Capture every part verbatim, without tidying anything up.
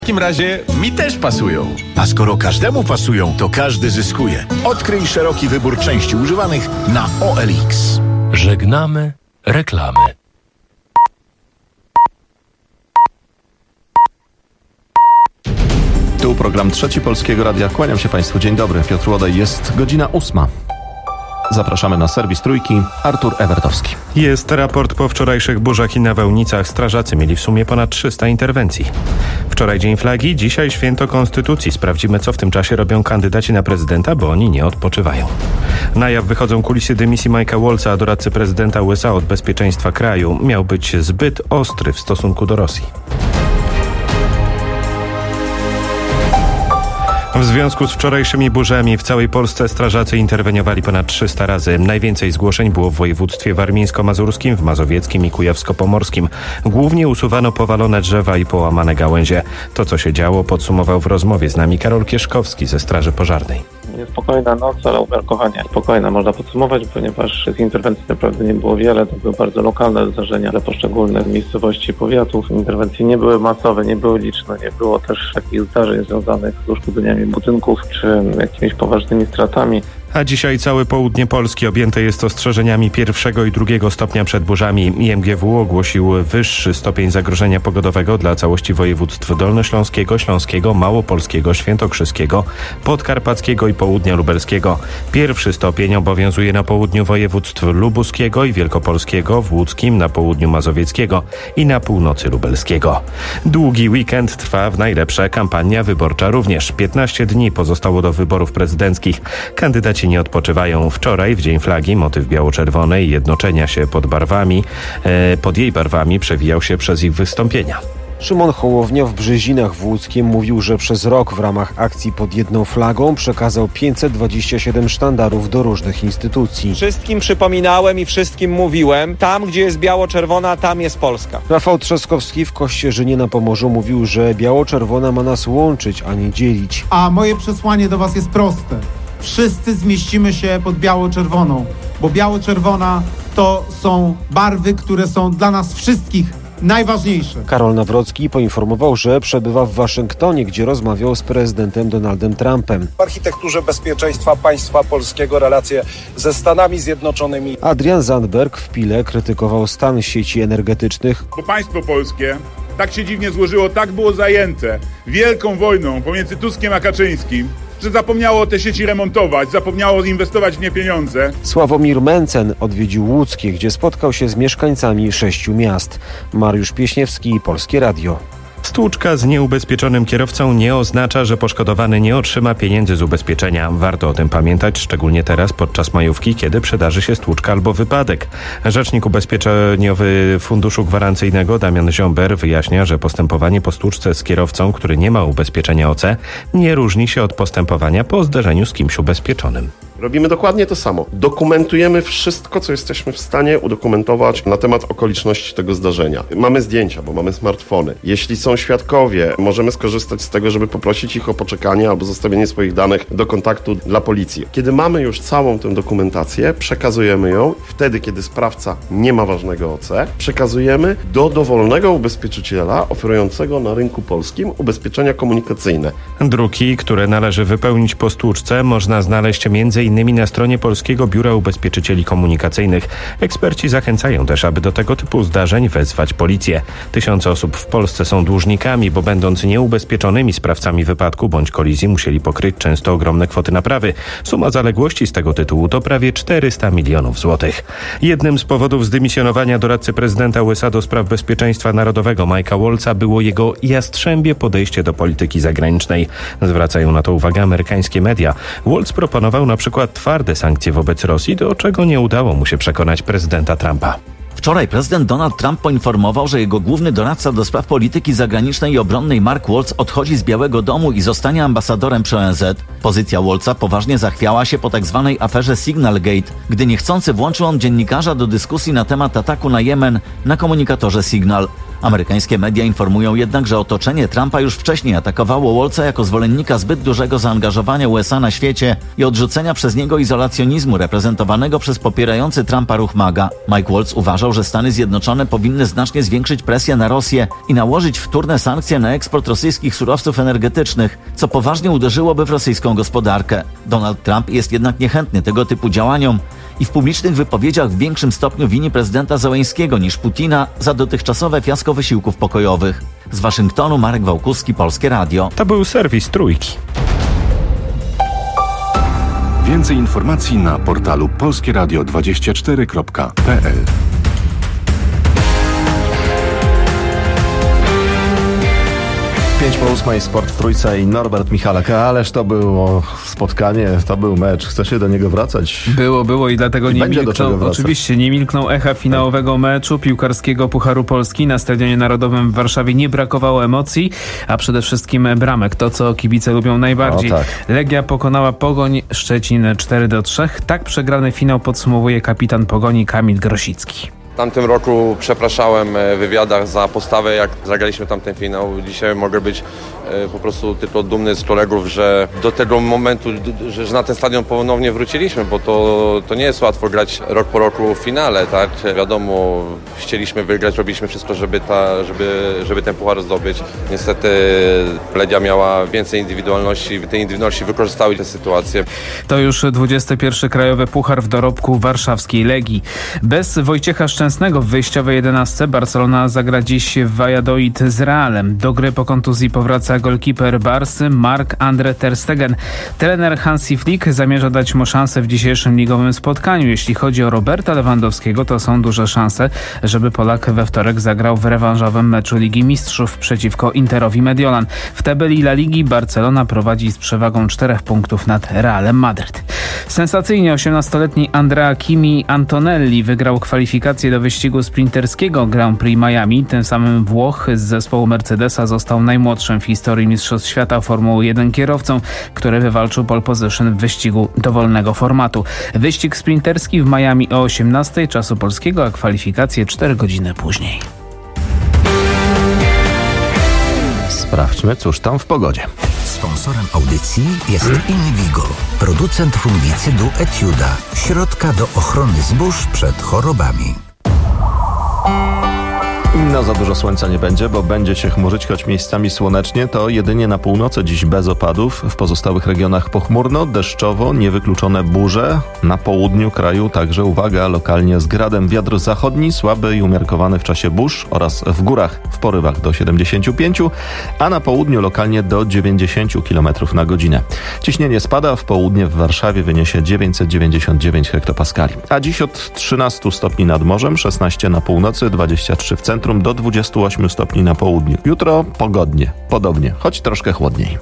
W takim razie mi też pasują. A skoro każdemu pasują, to każdy zyskuje. Odkryj szeroki wybór części używanych na O L X. Żegnamy reklamy. Tu program Trzeci Polskiego Radia. Kłaniam się Państwu. Dzień dobry. Piotr Łodaj. Jest godzina ósma. Zapraszamy na serwis Trójki. Artur Ewertowski. Jest raport po wczorajszych burzach i nawałnicach. Strażacy mieli w sumie ponad trzysta interwencji. Wczoraj Dzień Flagi, dzisiaj Święto Konstytucji. Sprawdzimy, co w tym czasie robią kandydaci na prezydenta, bo oni nie odpoczywają. Na jaw wychodzą kulisy dymisji Mike'a Waltza, doradcy prezydenta U S A od bezpieczeństwa kraju. Miał być zbyt ostry w stosunku do Rosji. W związku z wczorajszymi burzami w całej Polsce strażacy interweniowali ponad trzysta razy. Najwięcej zgłoszeń było w województwie warmińsko-mazurskim, w mazowieckim i kujawsko-pomorskim. Głównie usuwano powalone drzewa i połamane gałęzie. To, co się działo, podsumował w rozmowie z nami Karol Kieszkowski ze Straży Pożarnej. Niespokojna noc, ale umiarkowanie spokojna, można podsumować, ponieważ tych interwencji naprawdę nie było wiele. To były bardzo lokalne zdarzenia dla poszczególnych miejscowości, powiatów. Interwencje nie były masowe, nie były liczne, nie było też takich zdarzeń związanych z uszkodzeniami budynków czy jakimiś poważnymi stratami. A dzisiaj całe południe Polski objęte jest ostrzeżeniami pierwszego i drugiego stopnia przed burzami. I M G W ogłosił wyższy stopień zagrożenia pogodowego dla całości województw dolnośląskiego, śląskiego, małopolskiego, świętokrzyskiego, podkarpackiego i południa lubelskiego. Pierwszy stopień obowiązuje na południu województw lubuskiego i wielkopolskiego, w łódzkim, na południu mazowieckiego i na północy lubelskiego. Długi weekend trwa w najlepsze, kampania wyborcza również. piętnaście dni pozostało do wyborów prezydenckich. Kandydaci nie odpoczywają. Wczoraj, w Dzień Flagi, motyw biało-czerwonej jednoczenia się pod barwami, e, pod jej barwami przewijał się przez ich wystąpienia. Szymon Hołownia w Brzezinach w Łódzkiem mówił, że przez rok w ramach akcji pod jedną flagą przekazał pięćset dwadzieścia siedem sztandarów do różnych instytucji. Wszystkim przypominałem i wszystkim mówiłem, tam gdzie jest biało-czerwona, tam jest Polska. Rafał Trzaskowski w Kościerzynie na Pomorzu mówił, że biało-czerwona ma nas łączyć, a nie dzielić. A moje przesłanie do was jest proste. Wszyscy zmieścimy się pod biało-czerwoną, bo biało-czerwona to są barwy, które są dla nas wszystkich najważniejsze. Karol Nawrocki poinformował, że przebywa w Waszyngtonie, gdzie rozmawiał z prezydentem Donaldem Trumpem. W architekturze bezpieczeństwa państwa polskiego relacje ze Stanami Zjednoczonymi. Adrian Zandberg w Pile krytykował stan sieci energetycznych. Bo państwo polskie tak się dziwnie złożyło, tak było zajęte wielką wojną pomiędzy Tuskiem a Kaczyńskim, że zapomniało te sieci remontować, zapomniało inwestować w nie pieniądze. Sławomir Mencen odwiedził Łódzkie, gdzie spotkał się z mieszkańcami sześciu miast. Mariusz Pieśniewski, Polskie Radio. Stłuczka z nieubezpieczonym kierowcą nie oznacza, że poszkodowany nie otrzyma pieniędzy z ubezpieczenia. Warto o tym pamiętać, szczególnie teraz podczas majówki, kiedy przydarzy się stłuczka albo wypadek. Rzecznik ubezpieczeniowy Funduszu Gwarancyjnego Damian Ziomber wyjaśnia, że postępowanie po stłuczce z kierowcą, który nie ma ubezpieczenia O C, nie różni się od postępowania po zderzeniu z kimś ubezpieczonym. Robimy dokładnie to samo. Dokumentujemy wszystko, co jesteśmy w stanie udokumentować na temat okoliczności tego zdarzenia. Mamy zdjęcia, bo mamy smartfony. Jeśli są świadkowie, możemy skorzystać z tego, żeby poprosić ich o poczekanie albo zostawienie swoich danych do kontaktu dla policji. Kiedy mamy już całą tę dokumentację, przekazujemy ją. Wtedy, kiedy sprawca nie ma ważnego O C, przekazujemy do dowolnego ubezpieczyciela oferującego na rynku polskim ubezpieczenia komunikacyjne. Druki, które należy wypełnić po stłuczce, można znaleźć między innymi na stronie Polskiego Biura Ubezpieczycieli Komunikacyjnych. Eksperci zachęcają też, aby do tego typu zdarzeń wezwać policję. Tysiące osób w Polsce są dłużnikami, bo będąc nieubezpieczonymi sprawcami wypadku bądź kolizji musieli pokryć często ogromne kwoty naprawy. Suma zaległości z tego tytułu to prawie czterysta milionów złotych. Jednym z powodów zdymisjonowania doradcy prezydenta U S A do spraw bezpieczeństwa narodowego Mike'a Waltza było jego jastrzębie podejście do polityki zagranicznej. Zwracają na to uwagę amerykańskie media. Waltz proponował na przykład twarde sankcje wobec Rosji, do czego nie udało mu się przekonać prezydenta Trumpa. Wczoraj prezydent Donald Trump poinformował, że jego główny doradca do spraw polityki zagranicznej i obronnej Mark Waltz odchodzi z Białego Domu i zostanie ambasadorem przy O N Z. Pozycja Waltza poważnie zachwiała się po tzw. aferze Signalgate, gdy niechcący włączył on dziennikarza do dyskusji na temat ataku na Jemen na komunikatorze Signal. Amerykańskie media informują jednak, że otoczenie Trumpa już wcześniej atakowało Waltza jako zwolennika zbyt dużego zaangażowania U S A na świecie i odrzucenia przez niego izolacjonizmu reprezentowanego przez popierający Trumpa ruch MAGA. Mike Waltz uważał, że Stany Zjednoczone powinny znacznie zwiększyć presję na Rosję i nałożyć wtórne sankcje na eksport rosyjskich surowców energetycznych, co poważnie uderzyłoby w rosyjską gospodarkę. Donald Trump jest jednak niechętny tego typu działaniom i w publicznych wypowiedziach w większym stopniu wini prezydenta Zełeńskiego niż Putina za dotychczasowe fiasko wysiłków pokojowych. Z Waszyngtonu Marek Wałkuski, Polskie Radio. To był serwis Trójki. Więcej informacji na portalu polskieradio dwadzieścia cztery kropka p l. pięć po ósmej, Sport w Trójce i Norbert Michalak. Ależ to było spotkanie, to był mecz. Chce się do niego wracać? Było, było i dlatego I nie milknął, oczywiście nie milknął echa finałowego meczu piłkarskiego Pucharu Polski. Na Stadionie Narodowym w Warszawie nie brakowało emocji, a przede wszystkim bramek. To, co kibice lubią najbardziej. O, tak. Legia pokonała Pogoń Szczecin cztery do trzech. Tak przegrany finał podsumowuje kapitan Pogoni Kamil Grosicki. W tamtym roku przepraszałem w wywiadach za postawę, jak zagraliśmy tamten finał. Dzisiaj mogę być po prostu tylko dumny z kolegów, że do tego momentu, że na ten stadion ponownie wróciliśmy, bo to, to nie jest łatwo grać rok po roku w finale, tak? Wiadomo, chcieliśmy wygrać, robiliśmy wszystko, żeby, ta, żeby, żeby ten puchar zdobyć. Niestety Legia miała więcej indywidualności, te indywidualności wykorzystały tę sytuację. To już dwudziesty pierwszy krajowy puchar w dorobku warszawskiej Legii. Bez Wojciecha Szczęsnego w wyjściowej jedenastce Barcelona zagra dziś w Valladolid z Realem. Do gry po kontuzji powraca golkiper Barsy Marc-André ter Stegen. Trener Hansi Flick zamierza dać mu szansę w dzisiejszym ligowym spotkaniu. Jeśli chodzi o Roberta Lewandowskiego, to są duże szanse, żeby Polak we wtorek zagrał w rewanżowym meczu Ligi Mistrzów przeciwko Interowi Mediolan. W tabeli La Ligi Barcelona prowadzi z przewagą czterech punktów nad Realem Madryt. Sensacyjnie osiemnastoletni Andrea Kimi Antonelli wygrał kwalifikację do wyścigu sprinterskiego Grand Prix Miami. Tym samym Włoch z zespołu Mercedesa został najmłodszym w historii Mistrzostw Świata Formuły jeden kierowcą, który wywalczył pole position w wyścigu dowolnego formatu. Wyścig sprinterski w Miami o osiemnastej czasu polskiego, a kwalifikacje cztery godziny później. Sprawdźmy, cóż tam w pogodzie. Sponsorem audycji jest Invigo, producent fungicydu Etiuda, środka do ochrony zbóż przed chorobami. No za dużo słońca nie będzie, bo będzie się chmurzyć, choć miejscami słonecznie. To jedynie na północy dziś bez opadów. W pozostałych regionach pochmurno, deszczowo, niewykluczone burze. Na południu kraju także, uwaga, lokalnie z gradem. Wiatr zachodni, słaby i umiarkowany w czasie burz oraz w górach w porywach do siedemdziesięciu pięciu, a na południu lokalnie do dziewięćdziesięciu kilometrów na godzinę. Ciśnienie spada, w południe w Warszawie wyniesie dziewięćset dziewięćdziesiąt dziewięć hektopaskali. A dziś od trzynastu stopni nad morzem, szesnaście na północy, dwadzieścia trzy w centrum, do dwudziestu ośmiu stopni na południu. Jutro pogodnie, podobnie, choć troszkę chłodniej.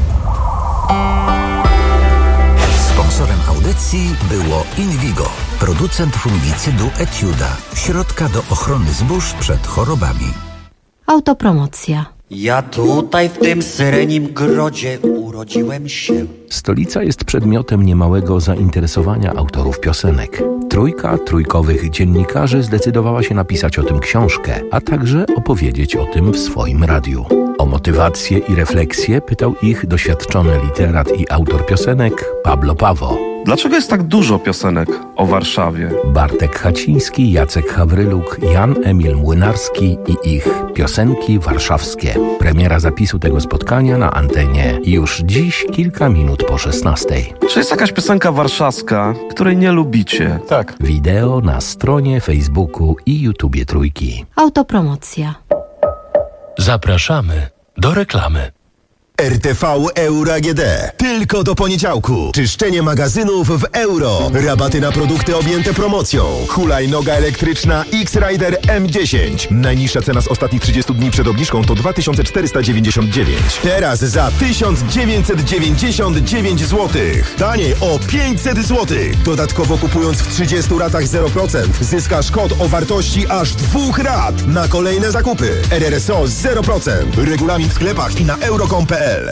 Sponsorem audycji było Invigo, producent fungicydu Etiuda, środka do ochrony zbóż przed chorobami. Autopromocja. Ja tutaj w tym syrenim grodzie urodziłem się. Stolica jest przedmiotem niemałego zainteresowania autorów piosenek. Trójka trójkowych dziennikarzy zdecydowała się napisać o tym książkę, a także opowiedzieć o tym w swoim radiu. O motywację i refleksję pytał ich doświadczony literat i autor piosenek Pablo Pawo. Dlaczego jest tak dużo piosenek o Warszawie? Bartek Haciński, Jacek Hawryluk, Jan Emil Młynarski i ich piosenki warszawskie. Premiera zapisu tego spotkania na antenie już dziś kilka minut po szesnastej. Czy jest jakaś piosenka warszawska, której nie lubicie? Tak. Wideo na stronie Facebooku i YouTubie Trójki. Autopromocja. Zapraszamy do reklamy. R T V Euro A G D. Tylko do poniedziałku. Czyszczenie magazynów w euro. Rabaty na produkty objęte promocją. Hulajnoga elektryczna X-Rider M dziesięć. Najniższa cena z ostatnich trzydziestu dni przed obniżką to dwa tysiące czterysta dziewięćdziesiąt dziewięć. Teraz za tysiąc dziewięćset dziewięćdziesiąt dziewięć złotych. Taniej o pięćset złotych. Dodatkowo kupując w trzydziestu ratach zero procent zyskasz kod o wartości aż dwóch rat na kolejne zakupy. R R S O zero procent. Regulamin w sklepach i na euro kropka com kropka p l.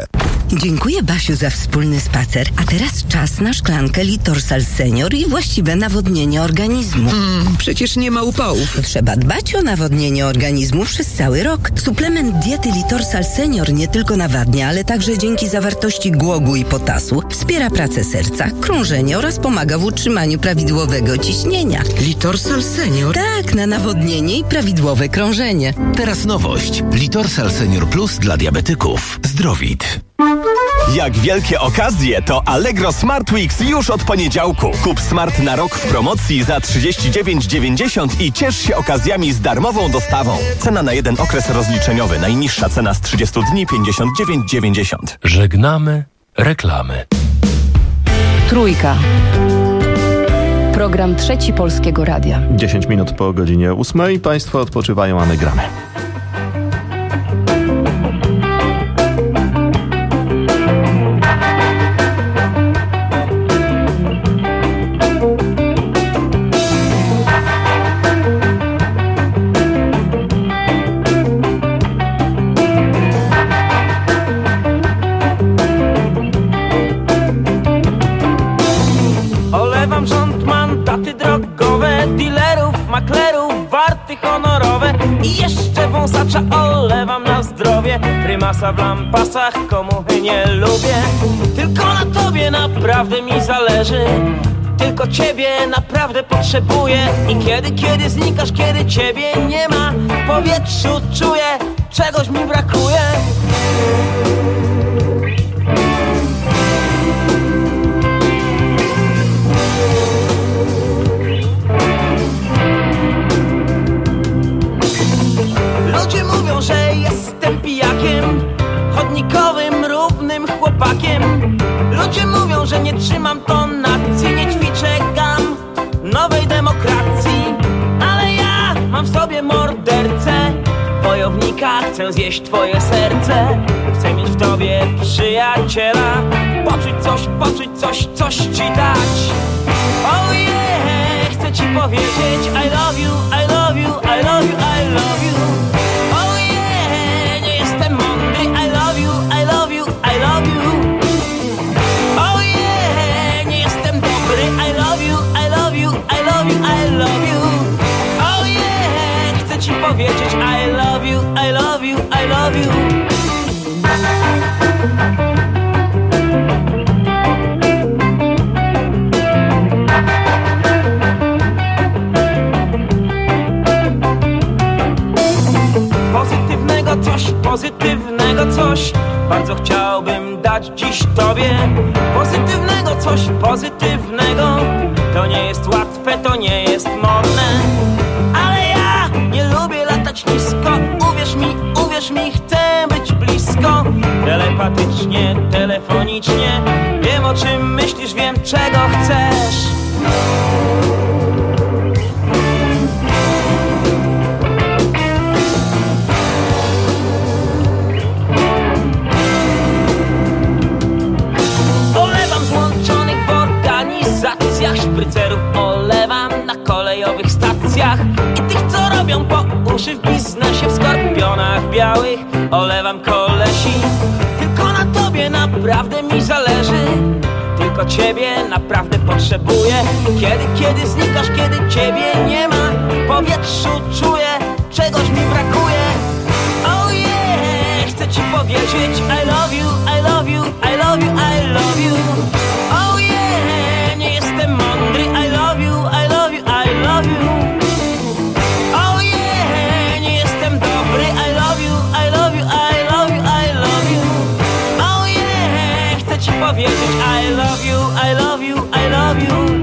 Dziękuję, Basiu, za wspólny spacer. A teraz czas na szklankę Litorsal Senior i właściwe nawodnienie organizmu. Mm, przecież nie ma upałów. Trzeba dbać o nawodnienie organizmu przez cały rok. Suplement diety Litorsal Senior nie tylko nawadnia, ale także dzięki zawartości głogu i potasu wspiera pracę serca, krążenie oraz pomaga w utrzymaniu prawidłowego ciśnienia. Litorsal Senior? Tak, na nawodnienie i prawidłowe krążenie. Teraz nowość. Litorsal Senior Plus dla diabetyków. Zdrowit. Jak wielkie okazje, to Allegro Smart Weeks już od poniedziałku. Kup smart na rok w promocji za trzydzieści dziewięć dziewięćdziesiąt i ciesz się okazjami z darmową dostawą. Cena na jeden okres rozliczeniowy. Najniższa cena z trzydziestu dni pięćdziesiąt dziewięć dziewięćdziesiąt. Żegnamy reklamy. Trójka. Program Trzeci Polskiego Radia. dziesięć minut po godzinie ósmej. Państwo odpoczywają, a my gramy. Olewam rząd, mandaty drogowe, dealerów, maklerów, warty honorowe i jeszcze wąsacza olewam na zdrowie. Prymasa w lampasach, komuchy nie lubię. Tylko na tobie naprawdę mi zależy, tylko ciebie naprawdę potrzebuję. I kiedy, kiedy znikasz, kiedy ciebie nie ma, w powietrzu czuję, czegoś mi brakuje. Ludzie mówią, że jestem pijakiem, chodnikowym, równym chłopakiem. Ludzie mówią, że nie trzymam tonacji, nie ćwiczę gam nowej demokracji. Ale ja mam w sobie mordercę, wojownika, chcę zjeść twoje serce. Chcę mieć w tobie przyjaciela, poczuć coś, poczuć coś, coś ci dać. Oh yeah, chcę ci powiedzieć I love you, I love you, I love you, I love you. Oh yeah, nie jestem mądry, I love you, I love you, I love you. Oh yeah, nie jestem dobry, I love you, I love you, I love you, I love you. Oh yeah, chcę ci powiedzieć I love you, I love you, I love you. Pozytywnego coś, pozytywnego coś bardzo chciałbym dać dziś tobie. Pozytywnego coś, pozytywnego. To nie jest łatwe, to nie jest modne, ale ja nie lubię latać nisko. Uwierz mi, uwierz mi, chcę być blisko. Telepatycznie, telefonicznie. Wiem, o czym myślisz, wiem, czego chcesz. Olewam złączonych w organizacjach, szprycerów olewam na kolejowych stacjach i tych, co robią po uszy w biznesie, w skorpionach białych olewam kolesi. Tylko na tobie naprawdę mi zależy, tylko ciebie naprawdę potrzebuję. Kiedy, kiedy znikasz, kiedy ciebie nie ma, w powietrzu czuję, czegoś mi brakuje. Oh yeah, chcę ci powiedzieć I love you, I love you, I love you, I love you. Oh yeah, nie jestem mądry, I love you, I love you, I love you. Oh yeah, nie jestem dobry, I love you, I love you, I love you, I love you. Oh yeah, chcę ci powiedzieć I love you, I love you, I love you.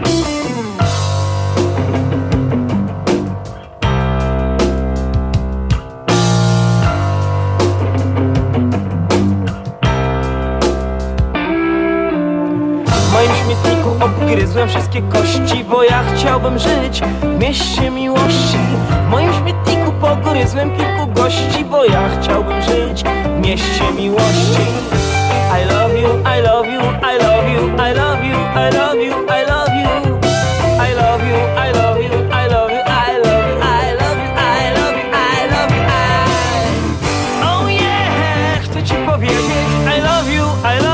W moim śmietniku obgryzłem wszystkie kości, bo ja chciałbym żyć w mieście miłości. W moim śmietniku pogryzłem kilku gości, bo ja chciałbym żyć w mieście miłości. I love you, I love you, I love you, I love you, I love you, I love you. I love you, I love you, I love you, I love you, I love you, I love you, I love you, I. Oh yeah, chcę ci powiedzieć I love you, I love you.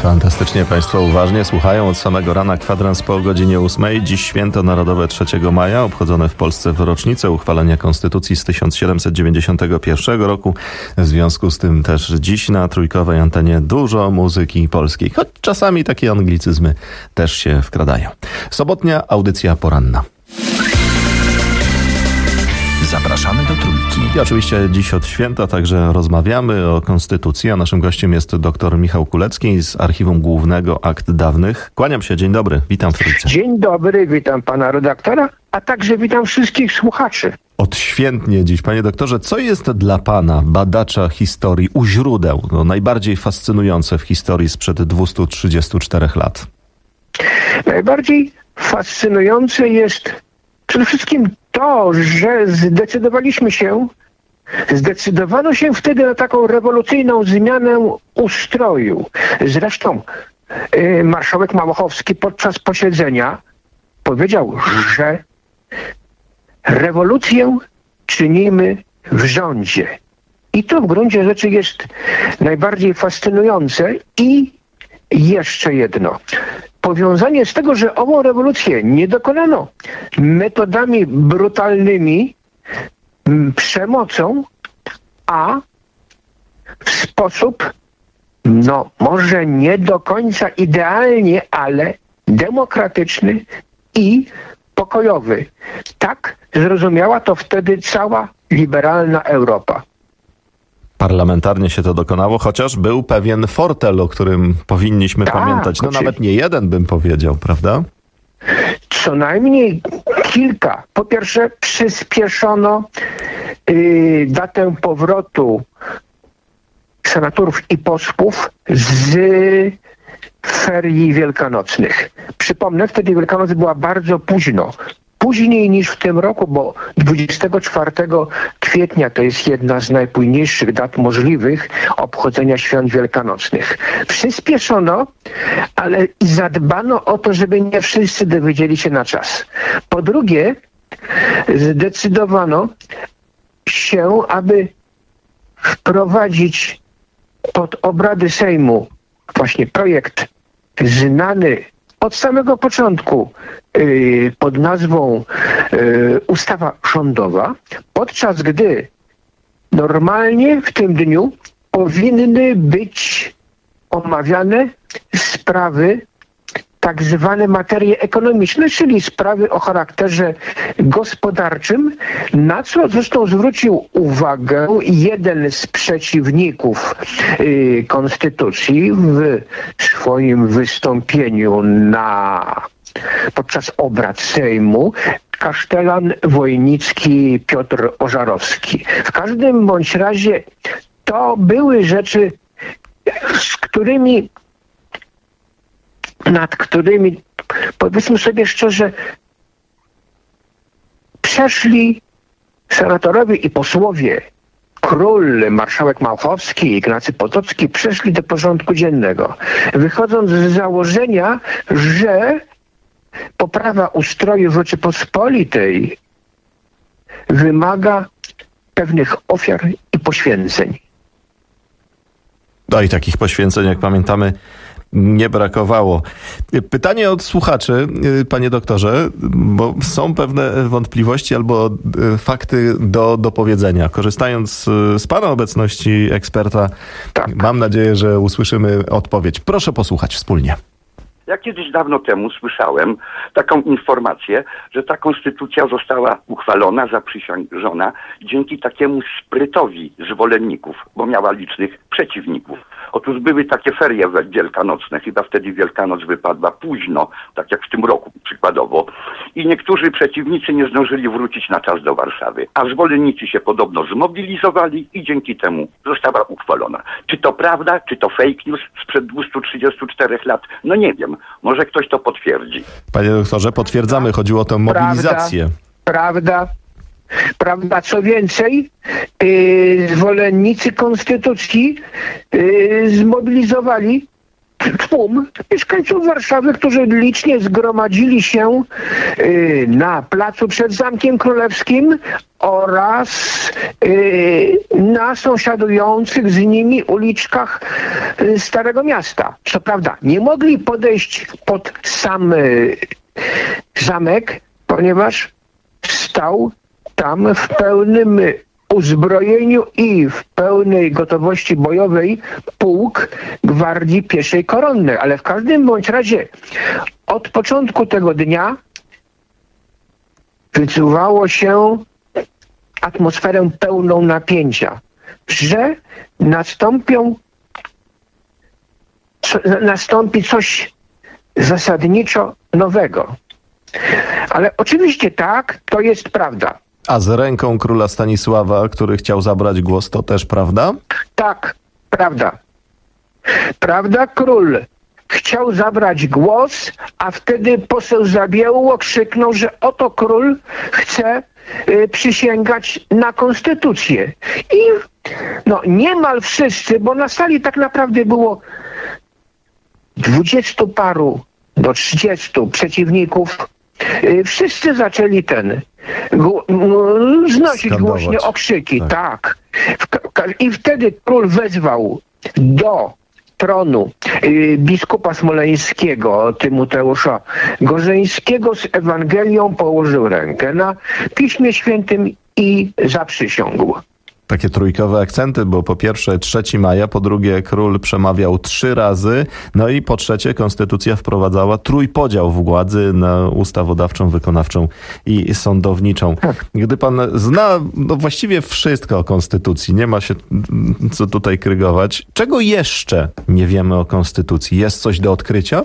Fantastycznie Państwo uważnie słuchają. Od samego rana kwadrans po godzinie ósmej. Dziś święto narodowe trzeciego maja, obchodzone w Polsce w rocznicę uchwalenia Konstytucji z tysiąc siedemset dziewięćdziesiątego pierwszego roku. W związku z tym też dziś na trójkowej antenie dużo muzyki polskiej, choć czasami takie anglicyzmy też się wkradają. Sobotnia audycja poranna. Zapraszamy do Trójki. I oczywiście dziś od święta także rozmawiamy o Konstytucji, a naszym gościem jest dr Michał Kulecki z Archiwum Głównego Akt Dawnych. Kłaniam się, dzień dobry, witam w Trójce. Dzień dobry, witam pana redaktora, a także witam wszystkich słuchaczy. Odświętnie dziś, panie doktorze, co jest dla pana, badacza historii, u źródeł, no, najbardziej fascynujące w historii sprzed dwustu trzydziestu czterech lat? Najbardziej fascynujące jest przede wszystkim to, że zdecydowaliśmy się, zdecydowano się wtedy na taką rewolucyjną zmianę ustroju. Zresztą yy, marszałek Małachowski podczas posiedzenia powiedział, że rewolucję czynimy w rządzie. I to w gruncie rzeczy jest najbardziej fascynujące. I jeszcze jedno. Powiązanie z tego, że ową rewolucję nie dokonano metodami brutalnymi, m, przemocą, a w sposób, no może nie do końca idealnie, ale demokratyczny i pokojowy. Tak zrozumiała to wtedy cała liberalna Europa. Parlamentarnie się to dokonało, chociaż był pewien fortel, o którym powinniśmy tak, pamiętać. No oczywiście. Nawet nie jeden, bym powiedział, prawda? Co najmniej kilka. Po pierwsze, przyspieszono yy, datę powrotu senatorów i posłów z ferii wielkanocnych. Przypomnę, wtedy Wielkanoc była bardzo późno. Później niż w tym roku, bo dwudziestego czwartego kwietnia to jest jedna z najpóźniejszych dat możliwych obchodzenia świąt wielkanocnych. Przyspieszono, ale i zadbano o to, żeby nie wszyscy dowiedzieli się na czas. Po drugie, zdecydowano się, aby wprowadzić pod obrady Sejmu właśnie projekt znany od samego początku yy, pod nazwą yy, ustawa rządowa, podczas gdy normalnie w tym dniu powinny być omawiane sprawy, tak zwane materie ekonomiczne, czyli sprawy o charakterze gospodarczym, na co zresztą zwrócił uwagę jeden z przeciwników y, Konstytucji w swoim wystąpieniu na podczas obrad Sejmu, kasztelan wojnicki Piotr Ożarowski. W każdym bądź razie to były rzeczy, z którymi nad którymi, powiedzmy sobie szczerze, przeszli senatorowie i posłowie, król, marszałek Małachowski, Ignacy Potocki, przeszli do porządku dziennego, wychodząc z założenia, że poprawa ustroju Rzeczypospolitej wymaga pewnych ofiar i poświęceń. No i takich poświęceń, jak pamiętamy, nie brakowało. Pytanie od słuchaczy, panie doktorze, bo są pewne wątpliwości albo fakty do, do powiedzenia. Korzystając z pana obecności eksperta, tak. Mam nadzieję, że usłyszymy odpowiedź. Proszę posłuchać wspólnie. Ja kiedyś dawno temu słyszałem taką informację, że ta konstytucja została uchwalona, zaprzysiężona dzięki takiemu sprytowi zwolenników, bo miała licznych przeciwników. Otóż były takie ferie wielkanocne, chyba wtedy Wielkanoc wypadła późno, tak jak w tym roku przykładowo. I niektórzy przeciwnicy nie zdążyli wrócić na czas do Warszawy, a zwolennicy się podobno zmobilizowali i dzięki temu została uchwalona. Czy to prawda, czy to fake news sprzed dwustu trzydziestu czterech lat? No nie wiem, może ktoś to potwierdzi. Panie doktorze, potwierdzamy, chodziło o tę mobilizację. Prawda, prawda. Prawda, co więcej, yy, zwolennicy konstytucji yy, zmobilizowali tłum mieszkańców Warszawy, którzy licznie zgromadzili się y, na placu przed Zamkiem Królewskim oraz y, na sąsiadujących z nimi uliczkach y, Starego Miasta. Co prawda nie mogli podejść pod sam y, zamek, ponieważ stał tam w pełnym uzbrojeniu i w pełnej gotowości bojowej pułk Gwardii Pieszej Koronnej. Ale w każdym bądź razie od początku tego dnia wyczuwało się atmosferę pełną napięcia, że nastąpią, co, nastąpi coś zasadniczo nowego. Ale oczywiście tak, to jest prawda. A z ręką króla Stanisława, który chciał zabrać głos, to też prawda? Tak, prawda. Prawda, król chciał zabrać głos, a wtedy poseł Zabiełło krzyknął, że oto król chce y, przysięgać na konstytucję. I no niemal wszyscy, bo na sali tak naprawdę było dwudziestu paru do trzydziestu przeciwników, y, wszyscy zaczęli ten Gł- znosić Skandować. głośne okrzyki, tak. tak. I wtedy król wezwał do tronu y, biskupa smoleńskiego Tymoteusza Gorzeńskiego, z Ewangelią położył rękę na Piśmie Świętym i zaprzysiągł. Takie trójkowe akcenty, bo po pierwsze trzeciego maja, po drugie król przemawiał trzy razy, no i po trzecie konstytucja wprowadzała trójpodział władzy na ustawodawczą, wykonawczą i sądowniczą. Tak. Gdy pan zna no właściwie wszystko o konstytucji, nie ma się co tutaj krygować, czego jeszcze nie wiemy o konstytucji? Jest coś do odkrycia?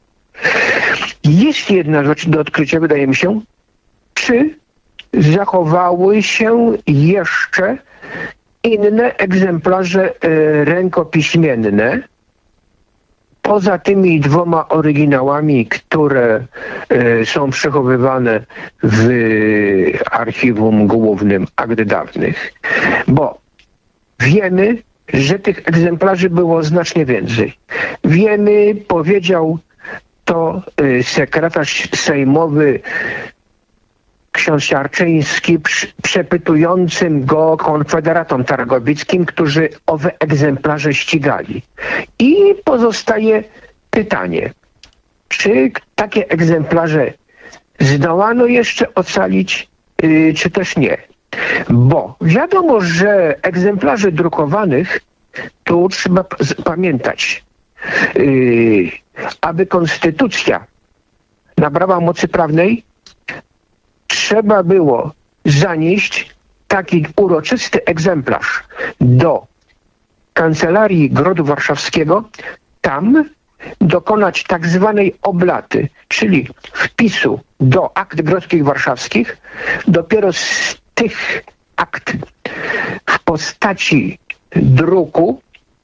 Jest jedna rzecz do odkrycia, wydaje mi się. Czy zachowały się jeszcze inne egzemplarze y, rękopiśmienne poza tymi dwoma oryginałami, które y, są przechowywane w archiwum głównym akt dawnych? Bo wiemy, że tych egzemplarzy było znacznie więcej. Wiemy, powiedział to y, sekretarz sejmowy ksiądz Siarczyński, przepytującym go konfederatom targowickim, którzy owe egzemplarze ścigali. I pozostaje pytanie, czy takie egzemplarze zdołano jeszcze ocalić, yy, czy też nie? Bo wiadomo, że egzemplarzy drukowanych, tu trzeba p- pamiętać, yy, aby konstytucja nabrała mocy prawnej, trzeba było zanieść taki uroczysty egzemplarz do Kancelarii Grodu Warszawskiego, tam dokonać tak zwanej oblaty, czyli wpisu do akt grodzkich warszawskich. Dopiero z tych akt w postaci druku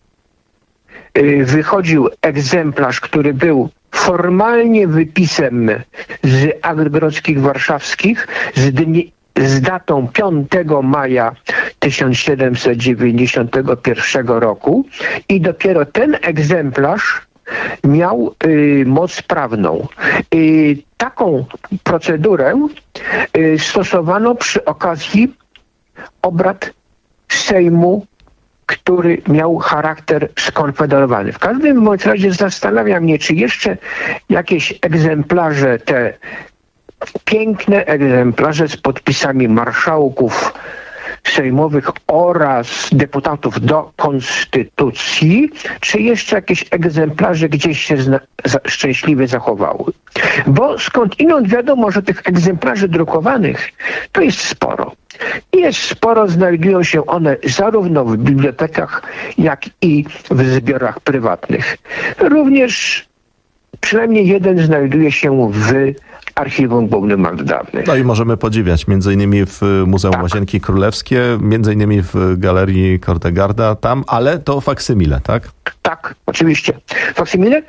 yy, wychodził egzemplarz, który był formalnie wypisem z akt grodzkich warszawskich z, dni, z datą piątego maja tysiąc siedemset dziewięćdziesiątego pierwszego roku i dopiero ten egzemplarz miał y, moc prawną. Y, taką procedurę y, stosowano przy okazji obrad Sejmu, który miał charakter skonfederowany. W każdym bądź razie zastanawia mnie, czy jeszcze jakieś egzemplarze, te piękne egzemplarze z podpisami marszałków sejmowych oraz deputatów do konstytucji, czy jeszcze jakieś egzemplarze gdzieś się zna- za- szczęśliwie zachowały. Bo skądinąd wiadomo, że tych egzemplarzy drukowanych to jest sporo. I jest sporo, znajdują się one zarówno w bibliotekach, jak i w zbiorach prywatnych. Również przynajmniej jeden znajduje się w Archiwum Głównym Akt Dawnych. No i możemy podziwiać, między innymi w Muzeum tak. Łazienki Królewskie, między innymi w Galerii Kortegarda tam, ale to faksymile, tak? Tak, oczywiście. Faksymile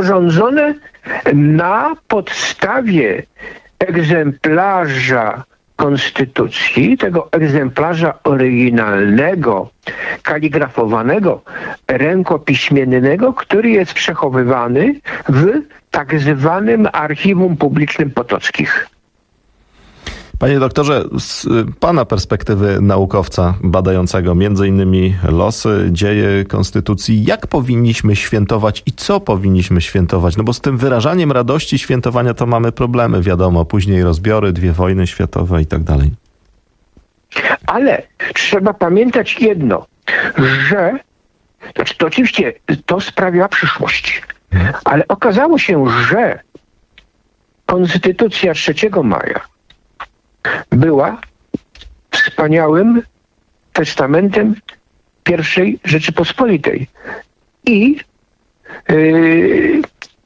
sporządzone na podstawie egzemplarza konstytucji, tego egzemplarza oryginalnego, kaligrafowanego, rękopiśmiennego, który jest przechowywany w tak zwanym Archiwum Publicznym Potockich. Panie doktorze, z pana perspektywy naukowca badającego między innymi losy, dzieje konstytucji, jak powinniśmy świętować i co powinniśmy świętować? No bo z tym wyrażaniem radości świętowania to mamy problemy, wiadomo, później rozbiory, dwie wojny światowe i tak dalej. Ale trzeba pamiętać jedno, że znaczy to oczywiście to sprawia przyszłość, ale okazało się, że Konstytucja trzeciego maja była wspaniałym testamentem pierwszej Rzeczypospolitej i yy,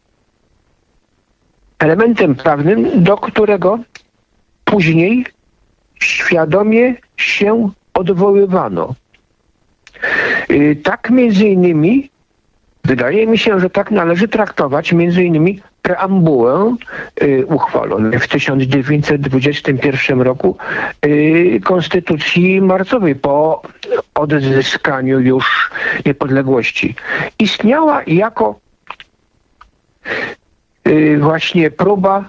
elementem prawnym, do którego później świadomie się odwoływano. Yy, tak między innymi, wydaje mi się, że tak należy traktować między innymi preambułę y, uchwaloną w tysiąc dziewięćset dwudziestym pierwszym roku y, Konstytucji marcowej po odzyskaniu już niepodległości. Istniała jako y, właśnie próba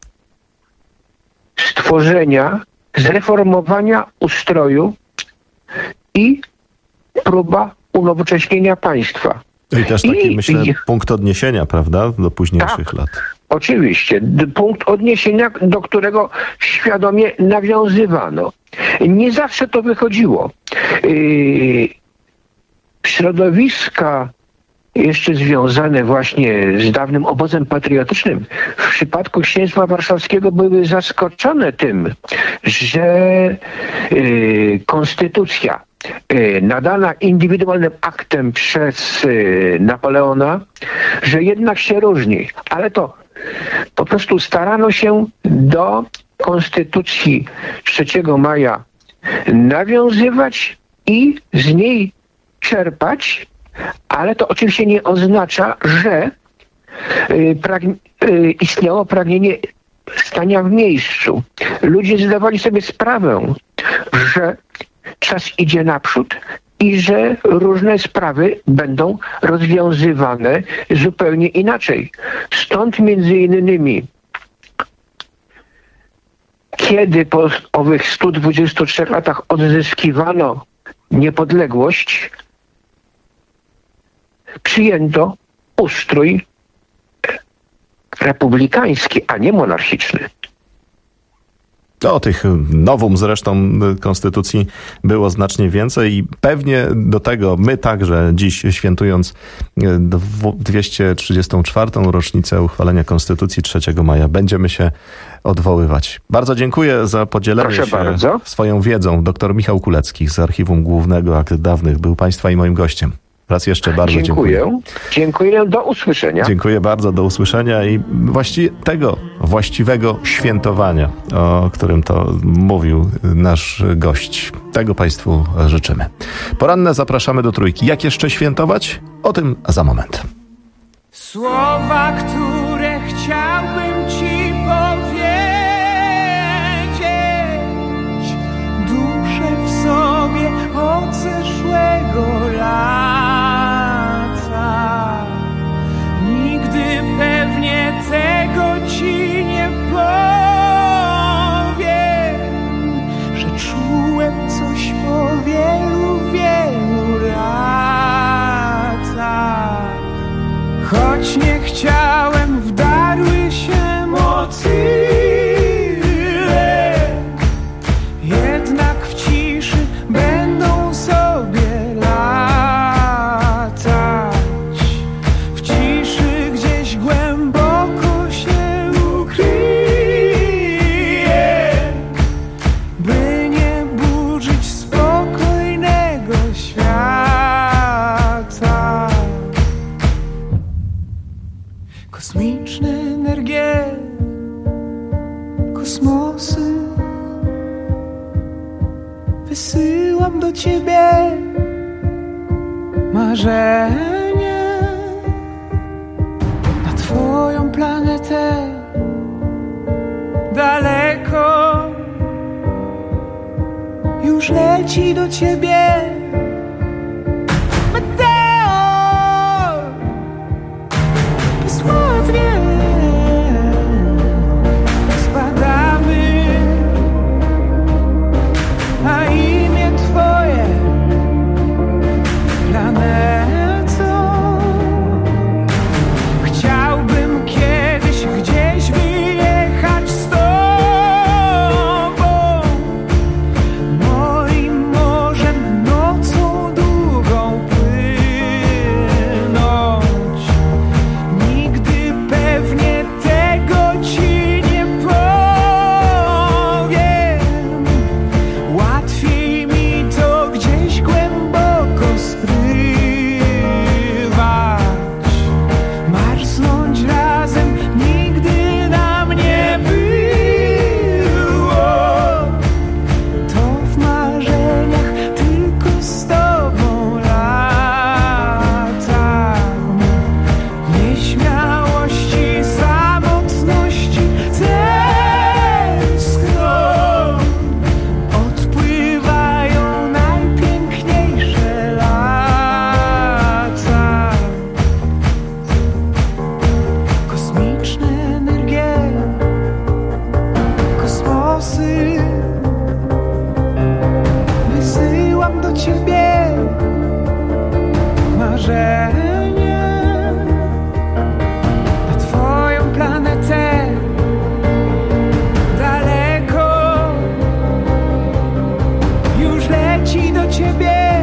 stworzenia, zreformowania ustroju i próba unowocześnienia państwa. I też taki, I, myślę, i, punkt odniesienia, prawda, do późniejszych tak, lat. Oczywiście. Punkt odniesienia, do którego świadomie nawiązywano. Nie zawsze to wychodziło. Yy, środowiska jeszcze związane właśnie z dawnym obozem patriotycznym w przypadku Księstwa Warszawskiego były zaskoczone tym, że yy, konstytucja yy, nadana indywidualnym aktem przez yy, Napoleona, że jednak się różni. Ale to po prostu starano się do konstytucji trzeciego maja nawiązywać i z niej czerpać, ale to oczywiście nie oznacza, że y, pragn- y, istniało pragnienie stania w miejscu. Ludzie zdawali sobie sprawę, że czas idzie naprzód i że różne sprawy będą rozwiązywane zupełnie inaczej. Stąd między innymi, kiedy po owych stu dwudziestu trzech latach odzyskiwano niepodległość, przyjęto ustrój republikański, a nie monarchiczny. O tych nowum zresztą konstytucji było znacznie więcej i pewnie do tego my także dziś, świętując dwieście trzydziestą czwartą rocznicę uchwalenia Konstytucji trzeciego maja, będziemy się odwoływać. Bardzo dziękuję za podzielenie Proszę się bardzo. swoją wiedzą. Doktor Michał Kulecki z Archiwum Głównego Akt Dawnych był Państwa i moim gościem. Raz jeszcze bardzo dziękuję. Dziękuję. Dziękuję. Do usłyszenia. Dziękuję bardzo. Do usłyszenia i właściwie tego właściwego świętowania, o którym to mówił nasz gość. Tego Państwu życzymy. Poranne zapraszamy do Trójki. Jak jeszcze świętować? O tym za moment. Słowa, które chciałbym Ci powiedzieć, duszę w sobie od zeszłego lata. Nigdy pewnie tego Ci nie powiem, że czułem coś po wielu, wielu latach. Choć nie chciałem, wdarły się motyle, jednak w ciszy będą sobie latać. W ciszy gdzieś głęboko się ukryje, by nie burzyć spokojnego świata. Kosmiczne energie, kosmosy, wysyłam do Ciebie marzenie na Twoją planetę daleko już leci do ciebie meteor. Bezwładnie spadamy, a imię twoje planeto. Chciałbym kiedyś gdzieś wyjechać z tobą, moim morzem nocą długą płynąć. Nigdy pewnie tego ci nie powiem. Łatwiej mi to gdzieś głęboko skrywać, marznąć razem nigdy nam nie było. To w marzeniach tylko z tobą latam. Nieśmiałości, samotności tęskno. Odpływają najpiękniejsze lata. Kosmiczne energie, kosmosy. Wysyłam do ciebie marzenie na twoją planetę daleko. Już leci do ciebie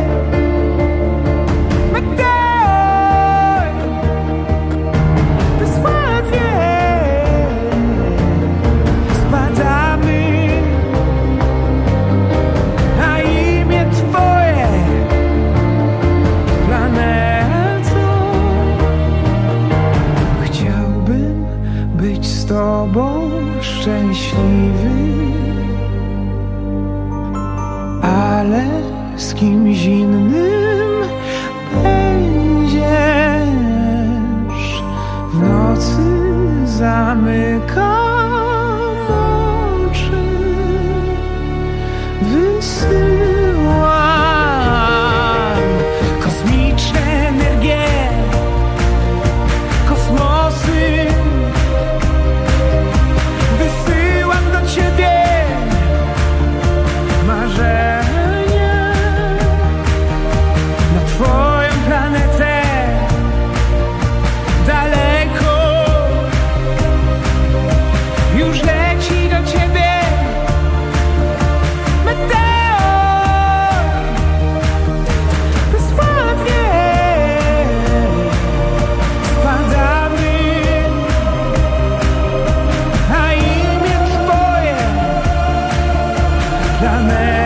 meteor. Bezwładnie spadamy, a imię twoje planeto. Chciałbym być z tobą szczęśliwy, ale z kimś innym będziesz. W nocy zamykam oczy, wysyłam kosmiczne energie, kosmosy. Wysyłam do ciebie marzenia na twoją planetę daleko. Już leci do ciebie meteor. Bezwładnie spadamy, a imię twoje planeto.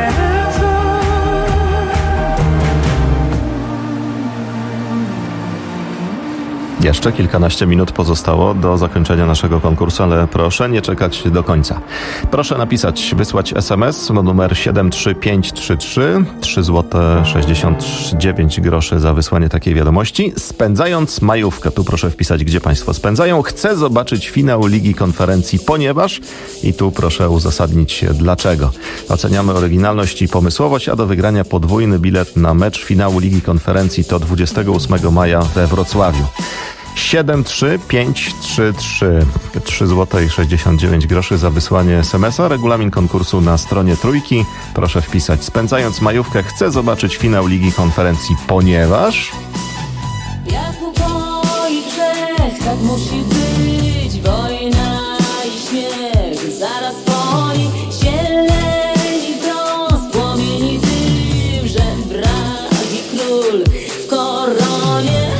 Jeszcze kilkanaście minut pozostało do zakończenia naszego konkursu, ale proszę nie czekać do końca. Proszę napisać, wysłać es em es na numer siedem trzy pięć trzy trzy, trzy złote sześćdziesiąt dziewięć groszy za wysłanie takiej wiadomości. Spędzając majówkę, tu proszę wpisać, gdzie państwo spędzają. Chcę zobaczyć finał Ligi Konferencji, ponieważ, i tu proszę uzasadnić dlaczego. Oceniamy oryginalność i pomysłowość, a do wygrania podwójny bilet na mecz finału Ligi Konferencji to dwudziestego ósmego maja we Wrocławiu. siedem trzy pięć trzy trzy, trzy złote sześćdziesiąt dziewięć groszy za wysłanie es em es a. Regulamin konkursu na stronie Trójki. Proszę wpisać, spędzając majówkę, chcę zobaczyć finał Ligi Konferencji, ponieważ... Jak upoi grzech, tak musi być. Wojna i śmiech, zaraz po nich zieleni brąz, płomieni dym, że brak i król w koronie.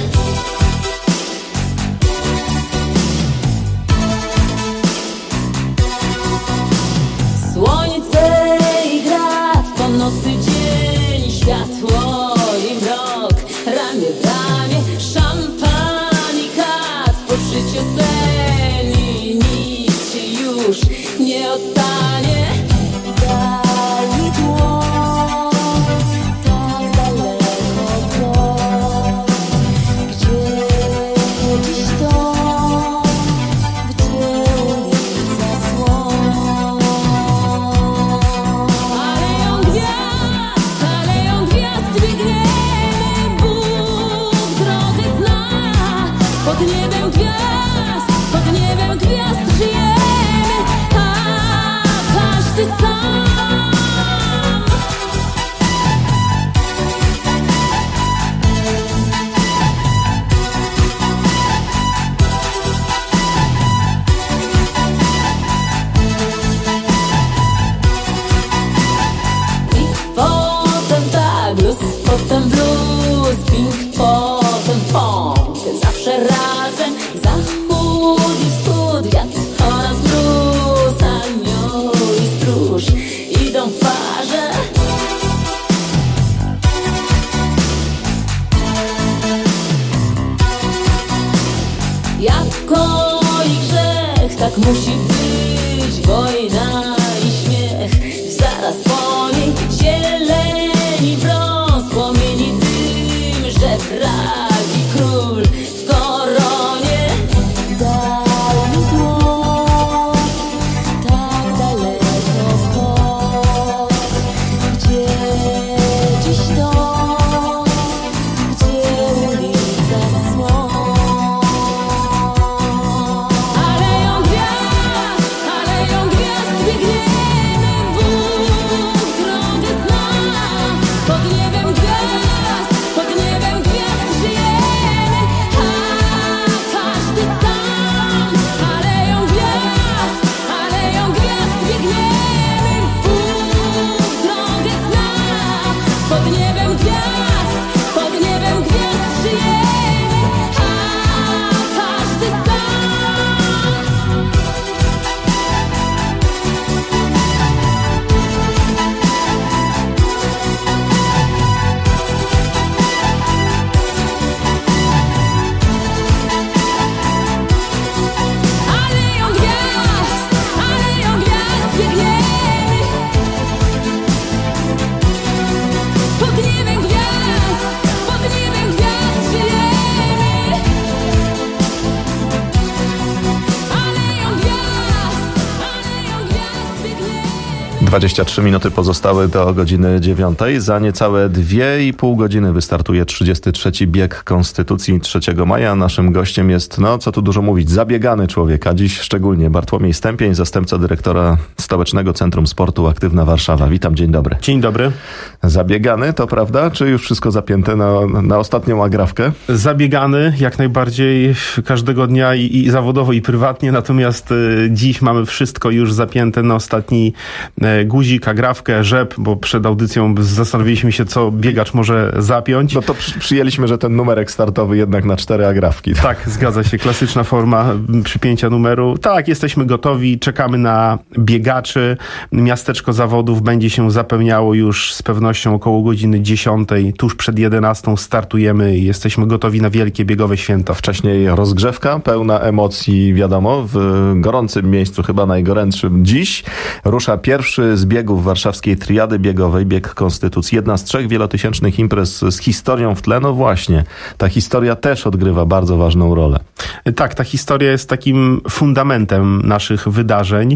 Słońce i grat, po nocy dzień, światło i mrok, ramię w ramię, szampan i kac, poczucie sen i nic się już nie ostanie. Daj mi dłoń, tak daleko to, gdzie dziś to, gdzie ulica słon. Ale ją gwiazd razem. Zachód i wschód, wiatr oraz mróz, anioł i stróż idą w parze. Jabłko i grzech, tak musi być. Wojna i śmiech, zaraz po niej zieleni brąz, płomieni dym, żebrak i król w koronie. Daj mi dłoń, tak daleko stąd, gdzie dziś dom, gdzie ulica słon. Aleją gwiazd, aleją gwiazd, biegniemy Bóg drogę zna. Pod niebem gwiazd, pod niebem gwiazd żyjemy, a każdy sam. Aleją gwiazd, aleją gwiazd, biegniemy Bóg drogę zna. Pod niebem gwiazd, pod niebem gwiazd żyjemy, a każdy sam. Aleją gwiazd, aleją gwiazd, biegniemy. Pod niebem gwiazd, pod niebem gwiazd żyjemy. Aleją gwiazd, aleją gwiazd, biegniemy. dwadzieścia trzy minuty pozostały do godziny dziewiątej. Za niecałe dwie i pół godziny wystartuje trzydziesty trzeci bieg Konstytucji trzeciego maja. Naszym gościem jest, no co tu dużo mówić, zabiegany człowiek, a dziś szczególnie Bartłomiej Stępień, zastępca dyrektora Stołecznego Centrum Sportu Aktywna Warszawa. Witam, dzień dobry. Dzień dobry. Zabiegany, to prawda? Czy już wszystko zapięte na, na ostatnią agrafkę? Zabiegany jak najbardziej każdego dnia i, i zawodowo, i prywatnie, natomiast y, dziś mamy wszystko już zapięte na ostatni y, guzik, agrafkę, rzep, bo przed audycją zastanowiliśmy się, co biegacz może zapiąć. No to przy, przyjęliśmy, że ten numerek startowy jednak na cztery agrafki. Tak, zgadza się. Klasyczna forma przypięcia numeru. Tak, jesteśmy gotowi, czekamy na biegaczy. Miasteczko zawodów będzie się zapełniało już z pewnością około godziny dziesiątej. Tuż przed jedenastą startujemy i jesteśmy gotowi na wielkie biegowe święta. Wcześniej rozgrzewka, pełna emocji, wiadomo, w gorącym miejscu, chyba najgorętszym dziś. Rusza pierwszy z biegów warszawskiej triady biegowej, bieg Konstytucji. Jedna z trzech wielotysięcznych imprez z historią w tle. No właśnie, ta historia też odgrywa bardzo ważną rolę. Tak, ta historia jest takim fundamentem naszych wydarzeń.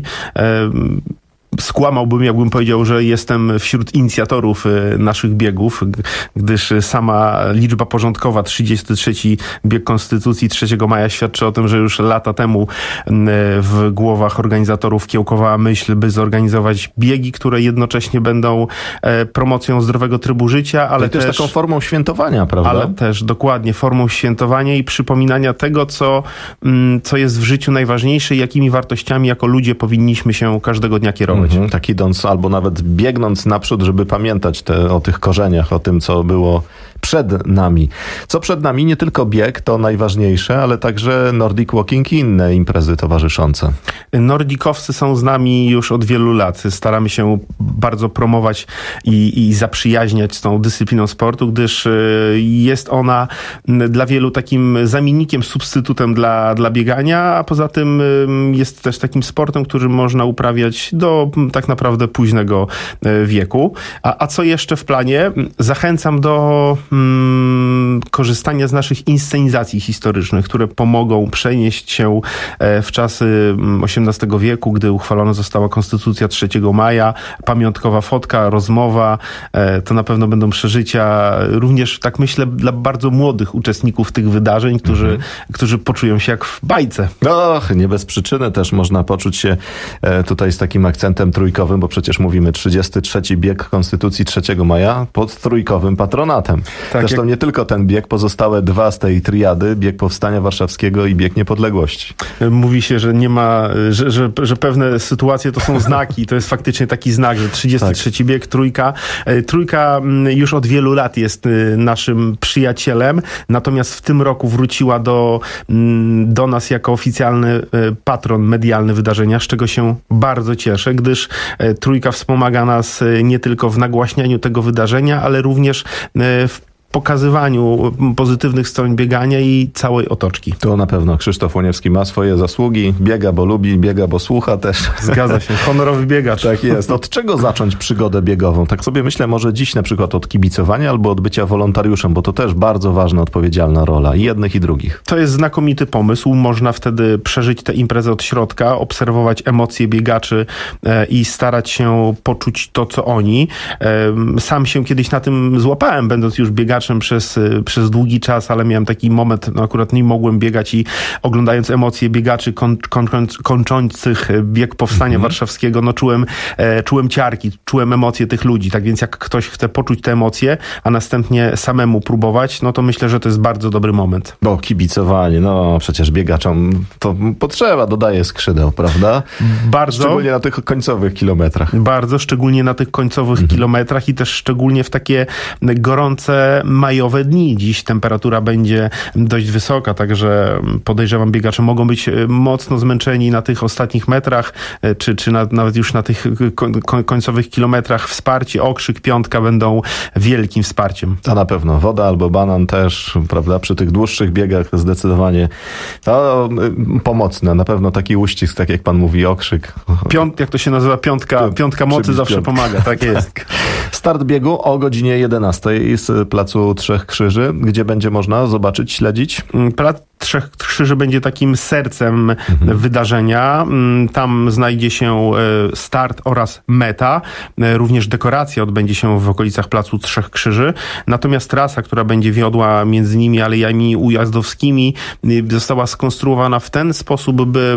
Skłamałbym, jakbym powiedział, że jestem wśród inicjatorów naszych biegów, gdyż sama liczba porządkowa, trzydziesty trzeci bieg Konstytucji trzeciego maja, świadczy o tym, że już lata temu w głowach organizatorów kiełkowała myśl, by zorganizować biegi, które jednocześnie będą promocją zdrowego trybu życia, ale też... też taką formą świętowania, prawda? Ale też dokładnie formą świętowania i przypominania tego, co, co jest w życiu najważniejsze i jakimi wartościami jako ludzie powinniśmy się każdego dnia kierować. Mhm, tak idąc albo nawet biegnąc naprzód, żeby pamiętać te, o tych korzeniach, o tym, co było przed nami. Co przed nami? Nie tylko bieg, to najważniejsze, ale także Nordic Walking i inne imprezy towarzyszące. Nordikowcy są z nami już od wielu lat. Staramy się bardzo promować i, i zaprzyjaźniać z tą dyscypliną sportu, gdyż jest ona dla wielu takim zamiennikiem, substytutem dla, dla biegania, a poza tym jest też takim sportem, który można uprawiać do tak naprawdę późnego wieku. A, a co jeszcze w planie? Zachęcam do mm, korzystania z naszych inscenizacji historycznych, które pomogą przenieść się w czasy osiemnastego wieku, gdy uchwalona została Konstytucja trzeciego maja. Pamiątkowa fotka, rozmowa, to na pewno będą przeżycia również, tak myślę, dla bardzo młodych uczestników tych wydarzeń, którzy, mhm. którzy poczują się jak w bajce. Och, nie bez przyczyny też można poczuć się tutaj z takim akcentem trójkowym, bo przecież mówimy trzydziesty trzeci bieg Konstytucji trzeciego maja pod trójkowym patronatem. Tak, Zresztą jak... nie tylko ten bieg, pozostałe dwa z tej triady, bieg Powstania Warszawskiego i bieg Niepodległości. Mówi się, że nie ma, że, że, że pewne sytuacje to są znaki. To jest faktycznie taki znak, że trzydziesty trzeci tak. bieg, trójka. Trójka już od wielu lat jest naszym przyjacielem, natomiast w tym roku wróciła do, do nas jako oficjalny patron medialny wydarzenia, z czego się bardzo cieszę, gdyż trójka wspomaga nas nie tylko w nagłaśnianiu tego wydarzenia, ale również w pokazywaniu pozytywnych stron biegania i całej otoczki. To na pewno Krzysztof Łoniewski ma swoje zasługi. Biega, bo lubi, biega, bo słucha też. Zgadza się. Honorowy biegacz. Tak jest. Od czego zacząć przygodę biegową? Tak sobie myślę, może dziś na przykład od kibicowania albo od bycia wolontariuszem, bo to też bardzo ważna, odpowiedzialna rola i jednych i drugich. To jest znakomity pomysł. Można wtedy przeżyć tę imprezę od środka, obserwować emocje biegaczy e, i starać się poczuć to, co oni. E, sam się kiedyś na tym złapałem, będąc już biegaczem Przez, przez długi czas, ale miałem taki moment, no akurat nie mogłem biegać i oglądając emocje biegaczy koń, koń, kończących bieg Powstania mm-hmm. Warszawskiego, no czułem, e, czułem ciarki, czułem emocje tych ludzi. Tak więc jak ktoś chce poczuć te emocje, a następnie samemu próbować, no to myślę, że to jest bardzo dobry moment. Bo kibicowanie, no przecież biegaczom to potrzeba, dodaje skrzydeł, prawda? Bardzo. Szczególnie na tych końcowych kilometrach. Bardzo, szczególnie na tych końcowych mm-hmm. kilometrach i też szczególnie w takie gorące majowe dni. Dziś temperatura będzie dość wysoka, także podejrzewam, biegacze mogą być mocno zmęczeni na tych ostatnich metrach, czy, czy na, nawet już na tych koń, końcowych kilometrach. Wsparcie, okrzyk, piątka będą wielkim wsparciem. To na pewno. Woda albo banan też, prawda? Przy tych dłuższych biegach zdecydowanie to pomocne. Na pewno taki uścisk, tak jak pan mówi, okrzyk. Piąt, jak to się nazywa? Piątka, piątka mocy zawsze piątka. Pomaga. Tak jest. Start biegu o godzinie jedenastej z placu Trzech Krzyży, gdzie będzie można zobaczyć, śledzić? Plac Trzech Krzyży będzie takim sercem mhm. wydarzenia. Tam znajdzie się start oraz meta. Również dekoracja odbędzie się w okolicach Placu Trzech Krzyży. Natomiast trasa, która będzie wiodła między nimi alejami ujazdowskimi, została skonstruowana w ten sposób, by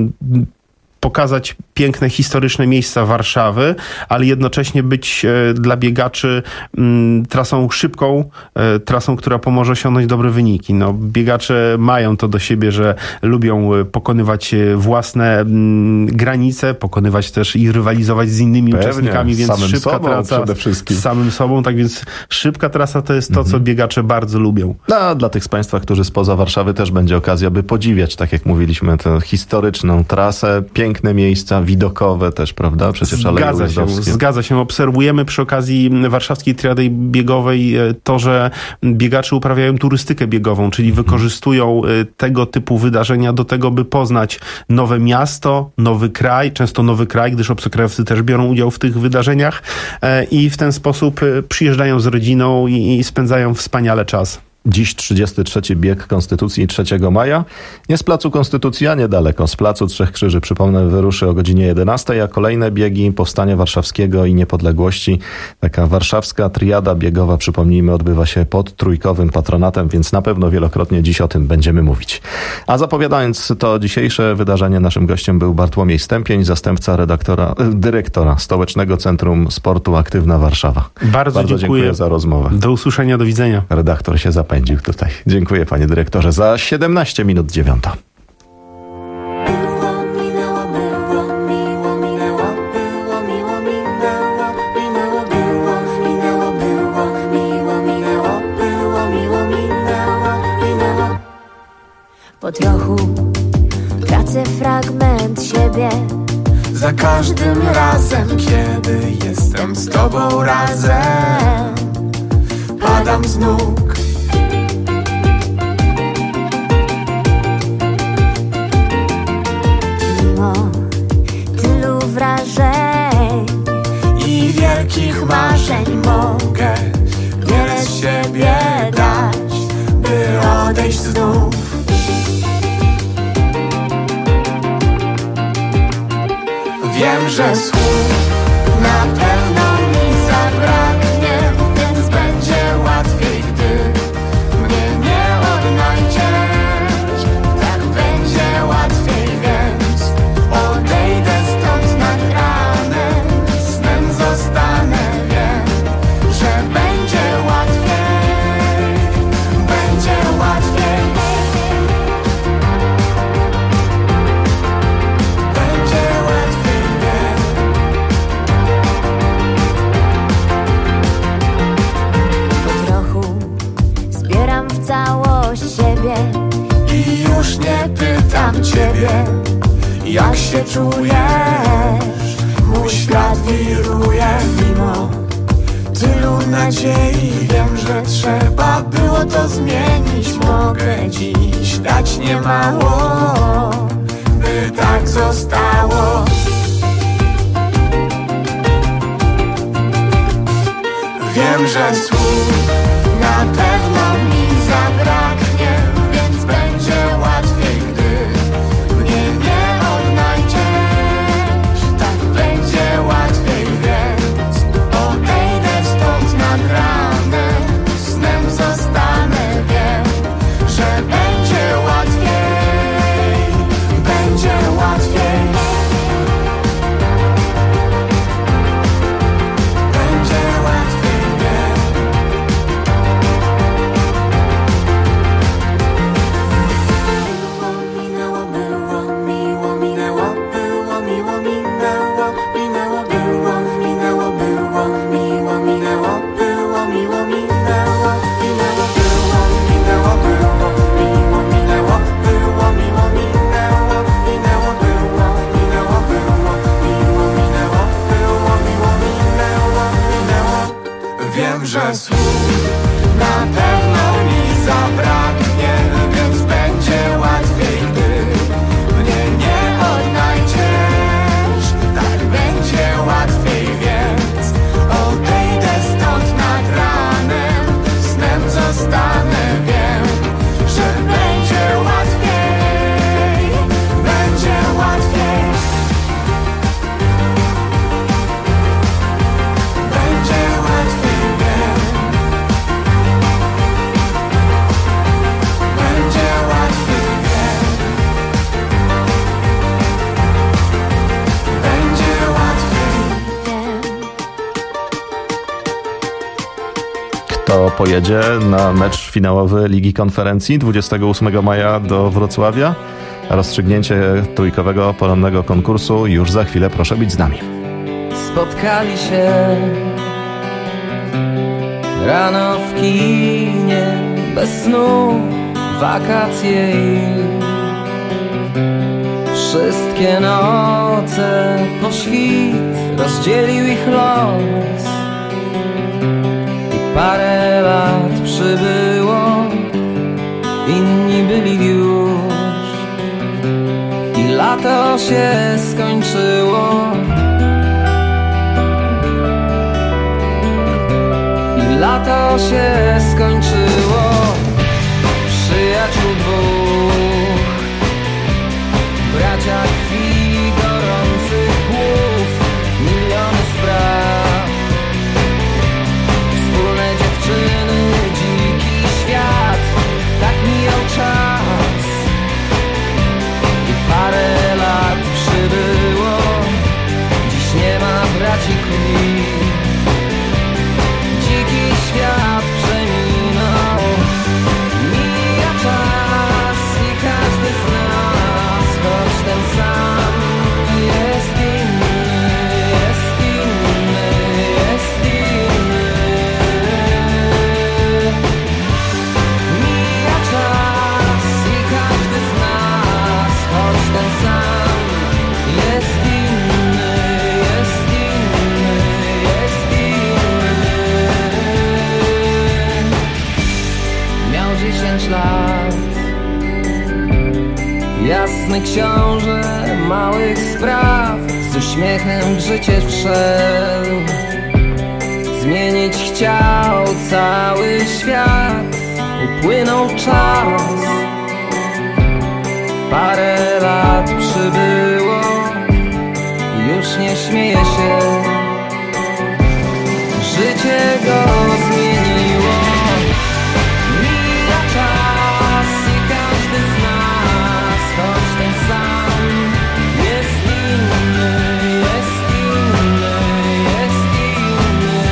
pokazać piękne, historyczne miejsca Warszawy, ale jednocześnie być e, dla biegaczy m, trasą szybką, e, trasą, która pomoże osiągnąć dobre wyniki. No, biegacze mają to do siebie, że lubią pokonywać własne m, granice, pokonywać też i rywalizować z innymi Pewnie, uczestnikami, więc samym szybka sobą trasa przede wszystkim. z samym sobą, tak więc szybka trasa to jest to, mhm. co biegacze bardzo lubią. No, a dla tych z Państwa, którzy spoza Warszawy, też będzie okazja, by podziwiać, tak jak mówiliśmy, tę historyczną trasę, piękne miejsca, widokowe też, prawda? Przecież zgadza się, zgadza się. Obserwujemy przy okazji warszawskiej triady biegowej to, że biegacze uprawiają turystykę biegową, czyli hmm. wykorzystują tego typu wydarzenia do tego, by poznać nowe miasto, nowy kraj, często nowy kraj, gdyż obcokrajowcy też biorą udział w tych wydarzeniach i w ten sposób przyjeżdżają z rodziną i spędzają wspaniale czas. Dziś trzydziesty trzeci bieg Konstytucji trzeciego maja. Nie z Placu Konstytucji, a niedaleko. Z Placu Trzech Krzyży, przypomnę, wyruszy o godzinie jedenastej, a kolejne biegi Powstania Warszawskiego i Niepodległości. Taka warszawska triada biegowa, przypomnijmy, odbywa się pod trójkowym patronatem, więc na pewno wielokrotnie dziś o tym będziemy mówić. A zapowiadając to dzisiejsze wydarzenie, naszym gościem był Bartłomiej Stępień, zastępca redaktora, dyrektora Stołecznego Centrum Sportu Aktywna Warszawa. Bardzo, Bardzo dziękuję. dziękuję za rozmowę. Do usłyszenia, do widzenia. Redaktor się zapewnił. Pędził tutaj. Dziękuję, panie dyrektorze. Za siedemnaście minut dziewiąta. Po trochu tracę fragment siebie. Za każdym razem, kiedy jestem z tobą razem, padam z nóg. Mimo tylu wrażeń i wielkich marzeń mogę wiele z siebie dać, by odejść znów. Wiem, że słów na pewno mi zabraknie, więc będzie łatwiej, gdy mnie nie odnajdziesz. Tak będzie łatwiej, więc odejdę stąd nad ranem. Snem zostanę, wiem, że będzie łatwiej. o siebie. I już nie pytam ciebie, jak się czujesz. Mój świat wiruje mimo tylu nadziei. Wiem, że trzeba było to zmienić. Mogę dziś dać niemało, by tak zostało. Wiem, że słów na pewno mi zabraknie, więc będzie łatwiej, gdy mnie nie odnajdziesz. Tak będzie łatwiej, więc odejdę stąd nad ranem. Snem zostanę, wiem, że będzie łatwiej, będzie łatwiej. Wiem, że słów na pewno mi zabraknie, więc będzie łatwiej, gdy mnie nie odnajdziesz. Tak będzie łatwiej, więc odejdę stąd nad ranem. Snem zostanę, wiem, że będzie łatwiej, będzie łatwiej. Będzie łatwiej. Kto pojedzie na mecz finałowy Ligi Konferencji dwudziestego ósmego maja do Wrocławia? Rozstrzygnięcie trójkowego porannego konkursu już za chwilę. Proszę być z nami. Spotkali się rano w kinie, bez snu, wakacje i wszystkie noce po świt rozdzielił ich los. I parę lat przybyło, inni byli już, i lato się skończyło. I lato się skończyło. Przyjaciół dwóch, bracia krwi, gorących głów, miliony spraw, wspólne dziewczyny, dziki świat. Tak mijał czas i parę lat przybyło. Dziś nie ma braci krwi. Dziki świat przeminął. Mija czas i każdy z nas, choć ten sam, jest inny, jest inny, jest inny. Mija czas i każdy z nas, choć ten sam, jest inny, jest inny, jest inny. Miał dziesięć lat, jasny książę małych spraw, z uśmiechem w życie wszedł. Zmienić chciał cały świat, upłynął czas. Parę lat przybyło, już nie śmieje się. Życie go zmieniło. Mija czas i każdy z nas, choć ten sam, jest inny, jest inny, jest inny.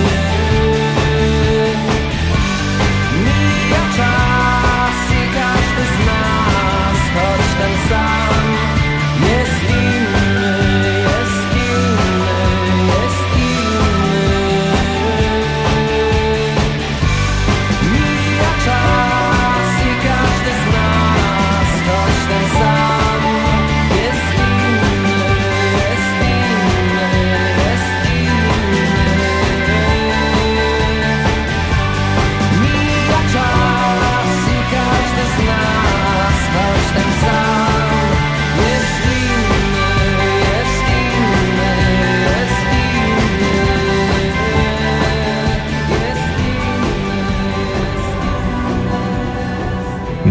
Mija czas i każdy z nas, choć ten sam, jest inny, jest inny.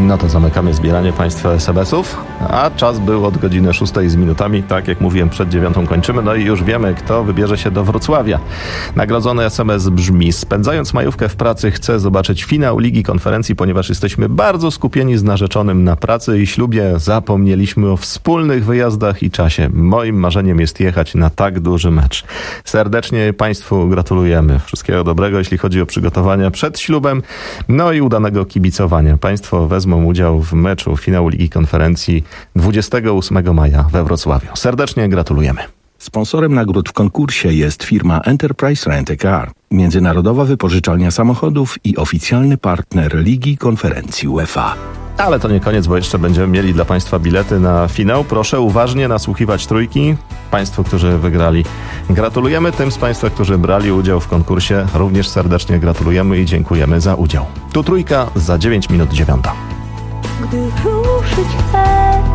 No to zamykamy zbieranie Państwa es em esów, a czas był od godziny szóstej z minutami. Tak jak mówiłem, przed dziewiątą kończymy. No i już wiemy, kto wybierze się do Wrocławia. Nagrodzony es em es brzmi: spędzając majówkę w pracy, chcę zobaczyć finał Ligi Konferencji, ponieważ jesteśmy bardzo skupieni z narzeczonym na pracy i ślubie. Zapomnieliśmy o wspólnych wyjazdach i czasie. Moim marzeniem jest jechać na tak duży mecz. Serdecznie Państwu gratulujemy. Wszystkiego dobrego, jeśli chodzi o przygotowania przed ślubem, no i udanego kibicowania. Państwo wezmą udział w meczu finału Ligi Konferencji dwudziestego ósmego maja we Wrocławiu. Serdecznie gratulujemy. Sponsorem nagród w konkursie jest firma Enterprise Rent a Car, międzynarodowa wypożyczalnia samochodów i oficjalny partner Ligi Konferencji UEFA. Ale to nie koniec, bo jeszcze będziemy mieli dla Państwa bilety na finał. Proszę uważnie nasłuchiwać trójki. Państwu, którzy wygrali, gratulujemy. Tym z Państwa, którzy brali udział w konkursie, również serdecznie gratulujemy i dziękujemy za udział. Tu trójka za dziewięć minut dziewiąta. Gdy ruszyć chcesz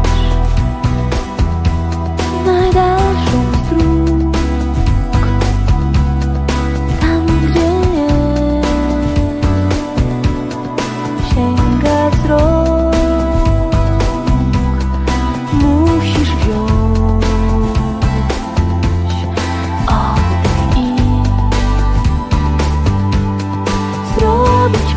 w najdalszą z dróg, tam gdzie nie sięga wzrok, musisz wziąć oddech i zrobić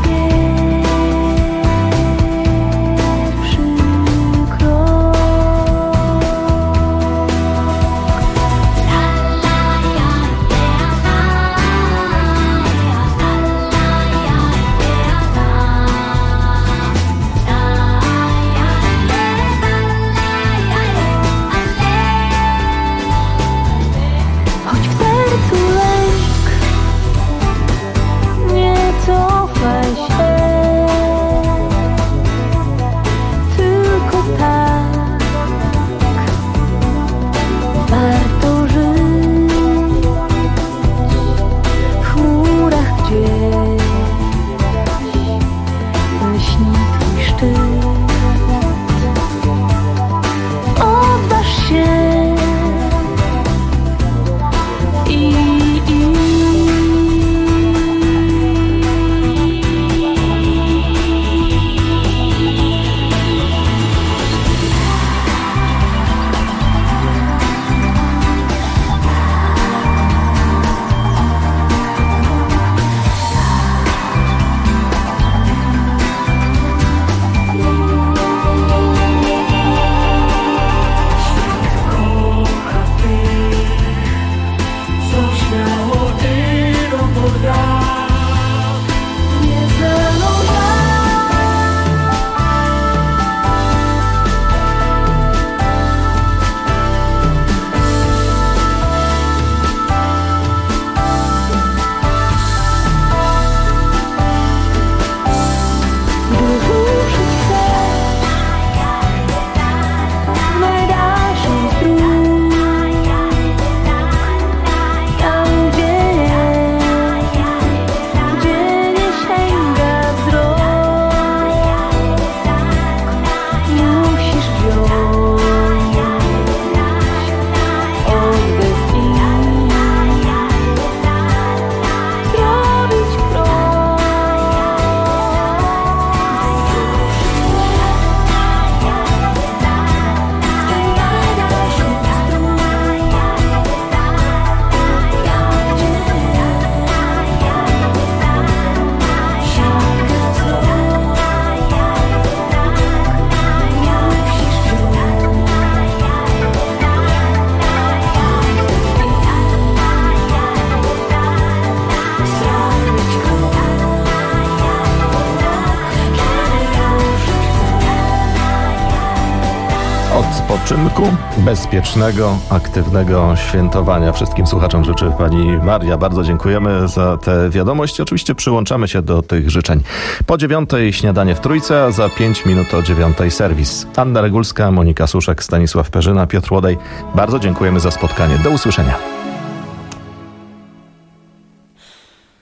Odpoczynku, bezpiecznego, aktywnego świętowania. Wszystkim słuchaczom życzy Pani Maria. Bardzo dziękujemy za tę wiadomość. Oczywiście przyłączamy się do tych życzeń. Po dziewiątej śniadanie w Trójce, a za pięć minut o dziewiątej serwis. Anna Regulska, Monika Suszek, Stanisław Perzyna, Piotr Łodej. Bardzo dziękujemy za spotkanie. Do usłyszenia. Bo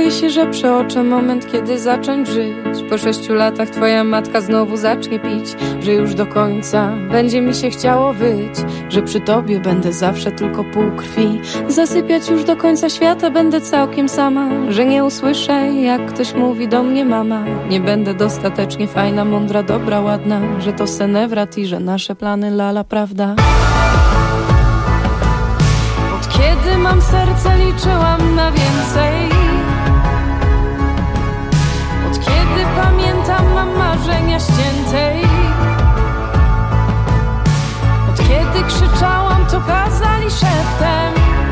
Boję się, że przeoczę moment, kiedy zacząć żyć. Po sześciu latach twoja matka znowu zacznie pić, że już do końca będzie mi się chciało wyć, że przy tobie będę zawsze tylko pół krwi. Zasypiać już do końca świata będę całkiem sama, że nie usłyszę, jak ktoś mówi do mnie mama. Nie będę dostatecznie fajna, mądra, dobra, ładna, że to senewrat i że nasze plany lala, prawda? Od kiedy mam serce, liczyłam na więcej. Od kiedy pamiętam, mam marzenia ściętej. Od kiedy krzyczałam, to kazali szeptem.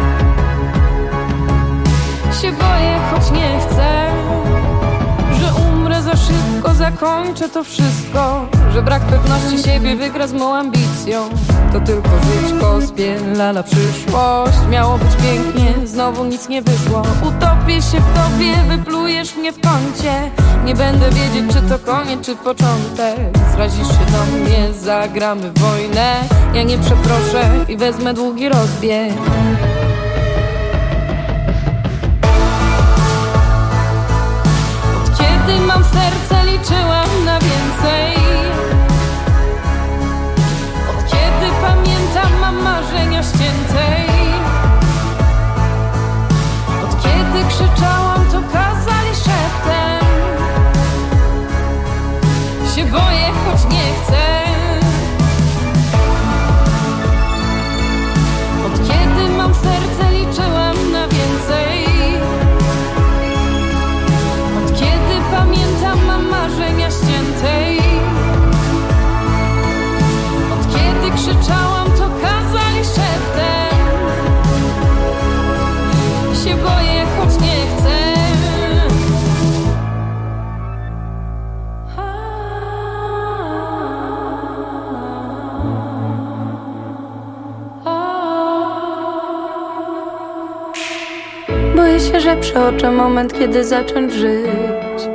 Się boję, choć nie chcę, że umrę za szybko, zakończę to wszystko, że brak pewności siebie wygra z mą ambicją. To tylko żyćko, spielala przyszłość. Miało być pięknie, znowu nic nie wyszło. Utopię się w tobie, wyplujesz mnie w kącie. Nie będę wiedzieć, czy to koniec, czy początek. Zrazisz się do mnie, zagramy wojnę. Ja nie przeproszę i wezmę długi rozbieg. Od kiedy mam serce, liczyłam na więcej. Od kiedy pamiętam, mam marzenia ściętej. Od kiedy krzyczałam, to kazali szeptem. Się boję, choć nie chcę. Od kiedy mam serce, liczyłam na więcej. Od kiedy pamiętam, mam marzenia ściętej. Od kiedy krzyczałam, to kazali szeptem. Się boję, choć nie chcę. Boję się, że przeoczę moment, kiedy zacząć żyć.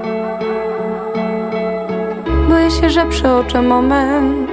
Boję się, że przeoczę moment.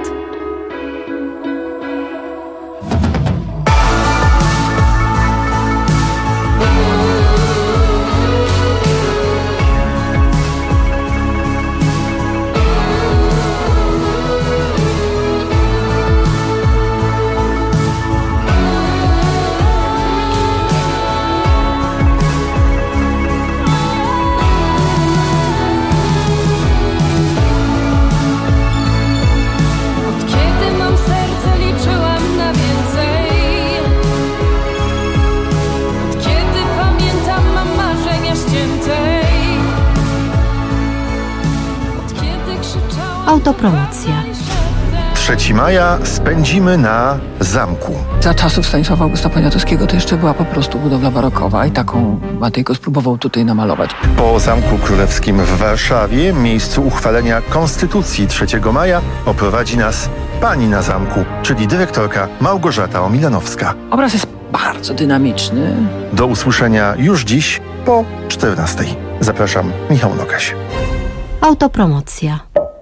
Autopromocja. trzeciego maja spędzimy na zamku. Za czasów Stanisława Augusta Poniatowskiego to jeszcze była po prostu budowla barokowa i taką Matejko spróbował tutaj namalować. Po Zamku Królewskim w Warszawie, miejscu uchwalenia Konstytucji trzeciego maja, oprowadzi nas pani na zamku, czyli dyrektorka Małgorzata Omilanowska. Obraz jest bardzo dynamiczny. Do usłyszenia już dziś po czternastej. Zapraszam, Michał Nogaś. Autopromocja.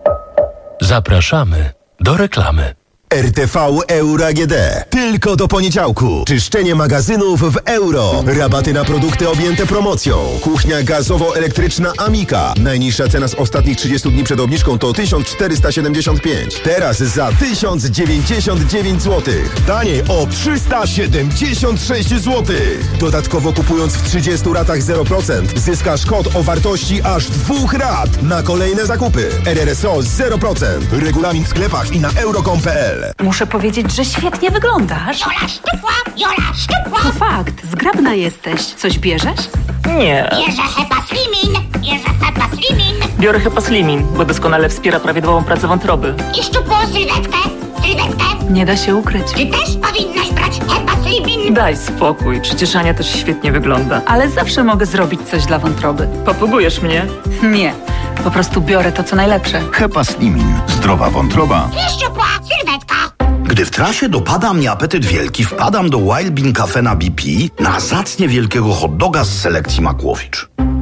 Zapraszamy do reklamy. R T V Euro A G D. Tylko do poniedziałku. Czyszczenie magazynów w euro. Rabaty na produkty objęte promocją. Kuchnia gazowo-elektryczna Amika. Najniższa cena z ostatnich trzydziestu dni przed obniżką to tysiąc czterysta siedemdziesiąt pięć. Teraz za tysiąc dziewięćdziesiąt dziewięć złotych. Taniej o trzysta siedemdziesiąt sześć złotych. Dodatkowo kupując w trzydziestu ratach zero procent zyskasz kod o wartości aż dwóch rat na kolejne zakupy. R R S O zero procent. Regulamin w sklepach i na euro kropka com kropka p l. Muszę powiedzieć, że świetnie wyglądasz. Jola szczupła, Jola szczupła. To fakt, zgrabna jesteś. Coś bierzesz? Nie. Bierze Hepa Slimin, bierze Hepa Slimin. Biorę Hepa Slimin, bo doskonale wspiera prawidłową pracę wątroby. I szczupłą sylwetkę, sylwetkę. Nie da się ukryć. Ty też powinnaś brać Hepa Slimin. Daj spokój, przecież Ania też świetnie wygląda. Ale zawsze mogę zrobić coś dla wątroby. Papugujesz mnie? Nie, po prostu biorę to, co najlepsze. Hepa Slimin. Zdrowa wątroba. I szczupła sylwetka. Gdy w trasie dopada mnie apetyt wielki, wpadam do Wild Bean Cafe na B P na zacnie wielkiego hot doga z selekcji Makłowicz.